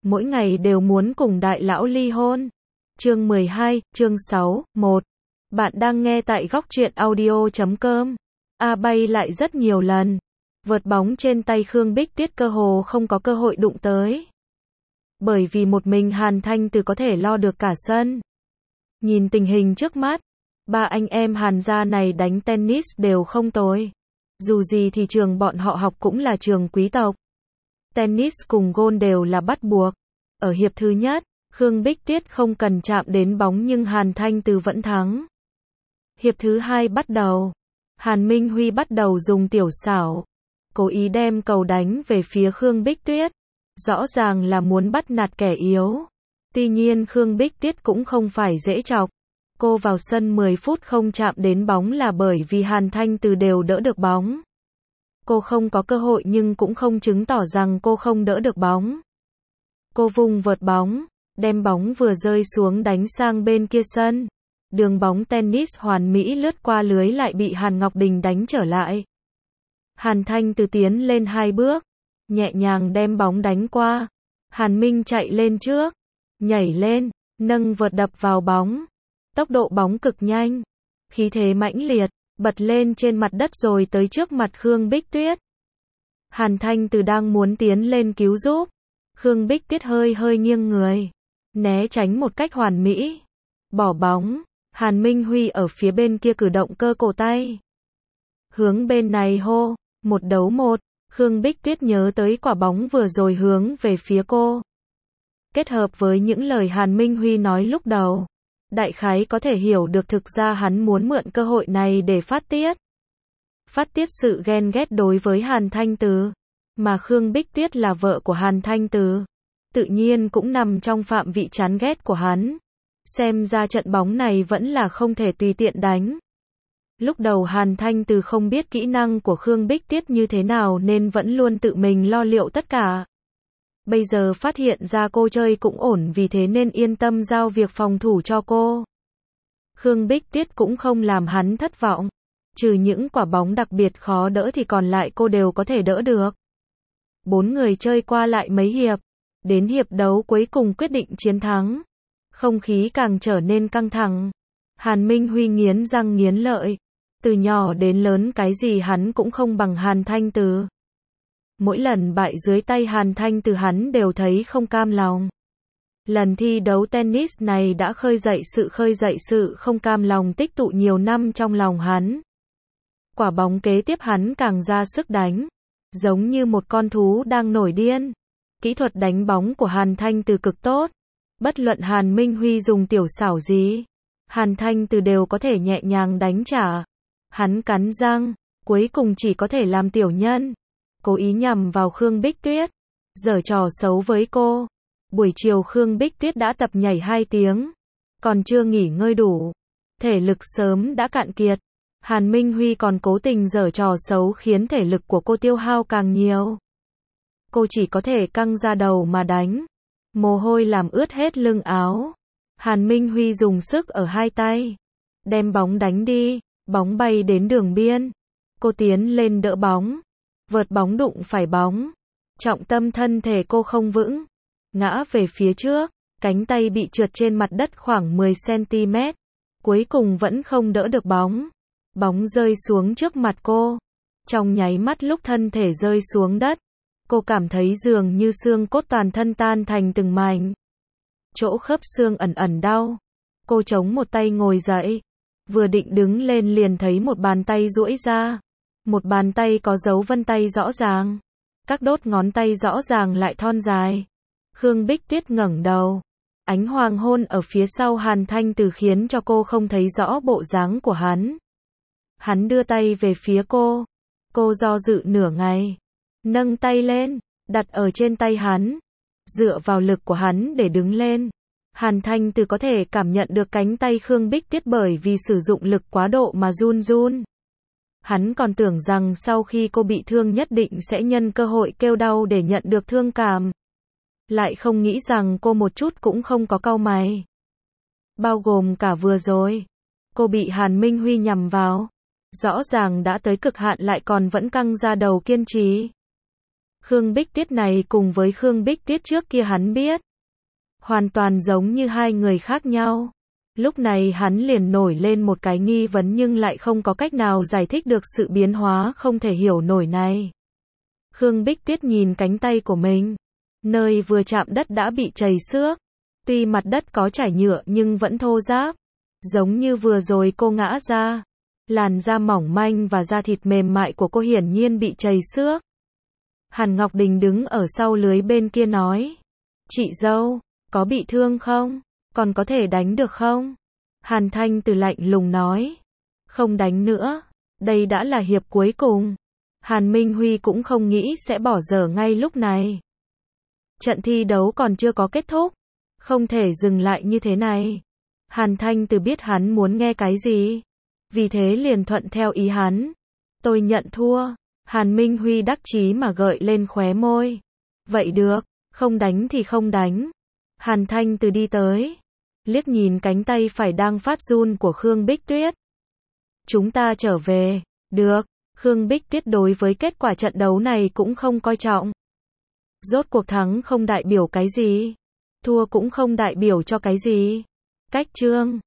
mỗi ngày đều muốn cùng đại lão ly hôn. Chương 12, chương 6, 1. Bạn đang nghe tại góc truyện audio.com. A bay lại rất nhiều lần. Vợt bóng trên tay Khương Bích Tuyết cơ hồ không có cơ hội đụng tới. Bởi vì một mình Hàn Thanh Từ có thể lo được cả sân. Nhìn tình hình trước mắt, ba anh em Hàn gia này đánh tennis đều không tồi. Dù gì thì trường bọn họ học cũng là trường quý tộc. Tennis cùng gôn đều là bắt buộc. Ở hiệp thứ nhất, Khương Bích Tuyết không cần chạm đến bóng nhưng Hàn Thanh Từ vẫn thắng. Hiệp thứ hai bắt đầu. Hàn Minh Huy bắt đầu dùng tiểu xảo, cố ý đem cầu đánh về phía Khương Bích Tuyết. Rõ ràng là muốn bắt nạt kẻ yếu. Tuy nhiên Khương Bích Tuyết cũng không phải dễ chọc. Cô vào sân 10 phút không chạm đến bóng là bởi vì Hàn Thanh Từ đều đỡ được bóng. Cô không có cơ hội nhưng cũng không chứng tỏ rằng cô không đỡ được bóng. Cô vung vợt bóng, đem bóng vừa rơi xuống đánh sang bên kia sân. Đường bóng tennis hoàn mỹ lướt qua lưới lại bị Hàn Ngọc Đình đánh trở lại. Hàn Thanh Từ tiến lên 2 bước, nhẹ nhàng đem bóng đánh qua. Hàn Minh chạy lên trước, nhảy lên, nâng vợt đập vào bóng. Tốc độ bóng cực nhanh, khí thế mãnh liệt, bật lên trên mặt đất rồi tới trước mặt Khương Bích Tuyết. Hàn Thanh Từ đang muốn tiến lên cứu giúp. Khương Bích Tuyết hơi nghiêng người, né tránh một cách hoàn mỹ. Bỏ bóng, Hàn Minh Huy ở phía bên kia cử động cơ cổ tay. Hướng bên này hô, 1-1, Khương Bích Tuyết nhớ tới quả bóng vừa rồi hướng về phía cô. Kết hợp với những lời Hàn Minh Huy nói lúc đầu, đại khái có thể hiểu được thực ra hắn muốn mượn cơ hội này để phát tiết. Phát tiết sự ghen ghét đối với Hàn Thanh Từ. Mà Khương Bích Tuyết là vợ của Hàn Thanh Từ, tự nhiên cũng nằm trong phạm vị chán ghét của hắn. Xem ra trận bóng này vẫn là không thể tùy tiện đánh. Lúc đầu Hàn Thanh Từ không biết kỹ năng của Khương Bích Tuyết như thế nào nên vẫn luôn tự mình lo liệu tất cả. Bây giờ phát hiện ra cô chơi cũng ổn vì thế nên yên tâm giao việc phòng thủ cho cô. Khương Bích Tuyết cũng không làm hắn thất vọng. Trừ những quả bóng đặc biệt khó đỡ thì còn lại cô đều có thể đỡ được. 4 người chơi qua lại mấy hiệp. Đến hiệp đấu cuối cùng quyết định chiến thắng. Không khí càng trở nên căng thẳng. Hàn Minh Huy nghiến răng nghiến lợi. Từ nhỏ đến lớn cái gì hắn cũng không bằng Hàn Thanh Từ. Mỗi lần bại dưới tay Hàn Thanh Từ hắn đều thấy không cam lòng. Lần thi đấu tennis này đã khơi dậy sự không cam lòng tích tụ nhiều năm trong lòng hắn. Quả bóng kế tiếp hắn càng ra sức đánh, giống như một con thú đang nổi điên. Kỹ thuật đánh bóng của Hàn Thanh Từ cực tốt. Bất luận Hàn Minh Huy dùng tiểu xảo gì, Hàn Thanh Từ đều có thể nhẹ nhàng đánh trả. Hắn cắn răng, cuối cùng chỉ có thể làm tiểu nhân. Cố ý nhằm vào Khương Bích Tuyết, giở trò xấu với cô. Buổi chiều Khương Bích Tuyết đã tập nhảy 2 tiếng, còn chưa nghỉ ngơi đủ. Thể lực sớm đã cạn kiệt. Hàn Minh Huy còn cố tình giở trò xấu khiến thể lực của cô tiêu hao càng nhiều. Cô chỉ có thể căng ra đầu mà đánh. Mồ hôi làm ướt hết lưng áo. Hàn Minh Huy dùng sức ở 2 tay. Đem bóng đánh đi, bóng bay đến đường biên. Cô tiến lên đỡ bóng. Vợt bóng đụng phải bóng. Trọng tâm thân thể cô không vững. Ngã về phía trước, cánh tay bị trượt trên mặt đất khoảng 10 cm. Cuối cùng vẫn không đỡ được bóng. Bóng rơi xuống trước mặt cô. Trong nháy mắt lúc thân thể rơi xuống đất, cô cảm thấy dường như xương cốt toàn thân tan thành từng mảnh. Chỗ khớp xương ẩn đau. Cô chống một tay ngồi dậy. Vừa định đứng lên liền thấy một bàn tay duỗi ra. Một bàn tay có dấu vân tay rõ ràng. Các đốt ngón tay rõ ràng lại thon dài. Khương Bích Tuyết ngẩng đầu. Ánh hoàng hôn ở phía sau Hàn Thanh Từ khiến cho cô không thấy rõ bộ dáng của hắn. Hắn đưa tay về phía cô. Cô do dự nửa ngày. Nâng tay lên, đặt ở trên tay hắn. Dựa vào lực của hắn để đứng lên. Hàn Thanh Từ có thể cảm nhận được cánh tay Khương Bích Tuyết bởi vì sử dụng lực quá độ mà run. Hắn còn tưởng rằng sau khi cô bị thương nhất định sẽ nhân cơ hội kêu đau để nhận được thương cảm. Lại không nghĩ rằng cô một chút cũng không có cau mày. Bao gồm cả vừa rồi. Cô bị Hàn Minh Huy nhằm vào. Rõ ràng đã tới cực hạn lại còn vẫn căng ra đầu kiên trì. Khương Bích Tuyết này cùng với Khương Bích Tuyết trước kia hắn biết, hoàn toàn giống như hai người khác nhau. Lúc này hắn liền nổi lên một cái nghi vấn nhưng lại không có cách nào giải thích được sự biến hóa không thể hiểu nổi này. Khương Bích Tuyết nhìn cánh tay của mình, nơi vừa chạm đất đã bị trầy xước. Tuy mặt đất có trải nhựa nhưng vẫn thô ráp, giống như vừa rồi cô ngã ra. Làn da mỏng manh và da thịt mềm mại của cô hiển nhiên bị trầy xước. Hàn Ngọc Đình đứng ở sau lưới bên kia nói, chị dâu, có bị thương không? Còn có thể đánh được không? Hàn Thanh Từ lạnh lùng nói, không đánh nữa, đây đã là hiệp cuối cùng. Hàn Minh Huy cũng không nghĩ sẽ bỏ dở ngay lúc này. Trận thi đấu còn chưa có kết thúc, không thể dừng lại như thế này. Hàn Thanh Từ biết hắn muốn nghe cái gì, vì thế liền thuận theo ý hắn. Tôi nhận thua. Hàn Minh Huy đắc chí mà gợi lên khóe môi. Vậy được, không đánh thì không đánh. Hàn Thanh Từ đi tới, liếc nhìn cánh tay phải đang phát run của Khương Bích Tuyết. Chúng ta trở về. Được. Khương Bích Tuyết đối với kết quả trận đấu này cũng không coi trọng. Rốt cuộc thắng không đại biểu cái gì, thua cũng không đại biểu cho cái gì. Cách chương